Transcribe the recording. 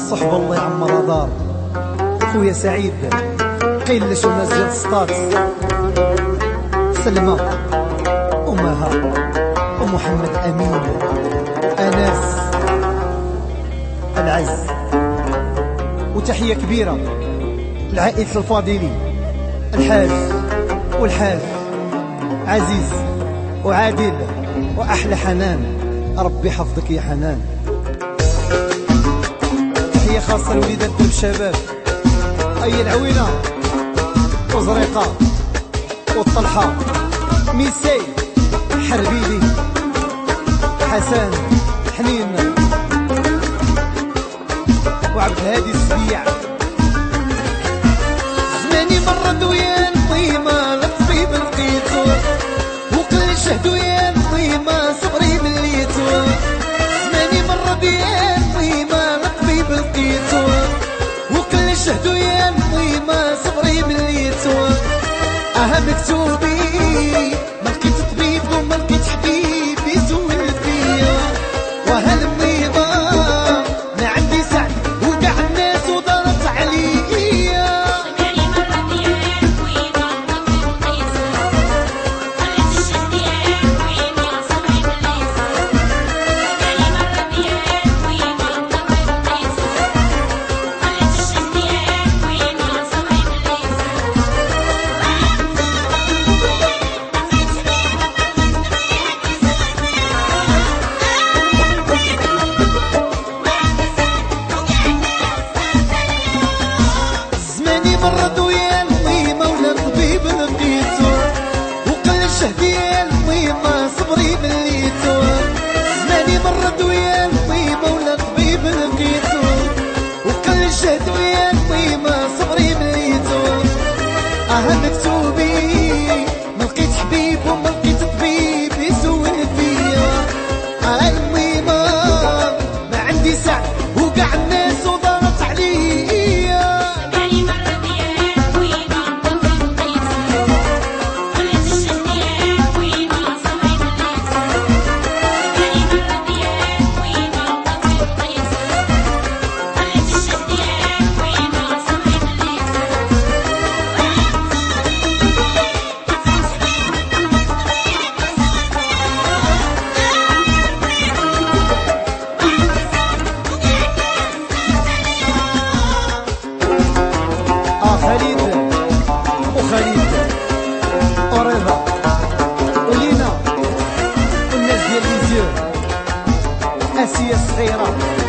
صحبة الله يعمرها دار. خويا سعيد قيلش الناس ديال السطات، سلمى ومها ومحمد أمين، أناس العز، وتحية كبيرة لعائلة الفاضلي، الحاج والحاج عزيز وعادل وأحلى حنان، ربي يحفظك يا حنان. تحية خاصة لوليدات درب الشباب، أي العوينة وزريقة والطلحة، ميسي حربيلي حسن حنين وعبد الهادي السبيع. زماني مرض ويا الطيمة لطبيب لقيتو، وكل شهد ويا الطيمة صبري مليتو. زماني مرض ويا الطيمة لطبيب لقيتو، وكل شهد ويا الطيمة صبري مليتو. مكتوبي ما لقيت طبيب وما لقيت حبيب يزول فيا، وهالمريضة ما عندي سعد وكاع الناس وضربت عليا. زماني مرة ديال طويبة طبيب لقيتو، خليت الشهد ديال طويبة صبري مليتو. زماني مرة ديال طويبة طبيب لقيتو، خليت الشهد ديال طويبة صبري مليتو. زماني مرض ويا الطيمة ولا طبيب لقيتو، وقل الشهد يا الطيمة صبري مليتو. زماني مرض ويا الطيمة ولا طبيب لقيتو، وقل الشهد ويا الطيمة صبري مليتو. مكتوبي ما لقيت حبيب وما لقيت طبيب يزول فيا. الميمة ما عندي سعد وكاع الناس وضربت عليا. زماني مرة ديال طويبة طبيب لقيتو، خليت الشهد ديال طويبة صبري مليتو. زماني مرة ديال طويبة طبيب لقيتو، خليت الشهد ديال طويبة صبري مليتو. خالد وخالد ورضا ولينا والناس ديال ليزيو، اسيا الصغيره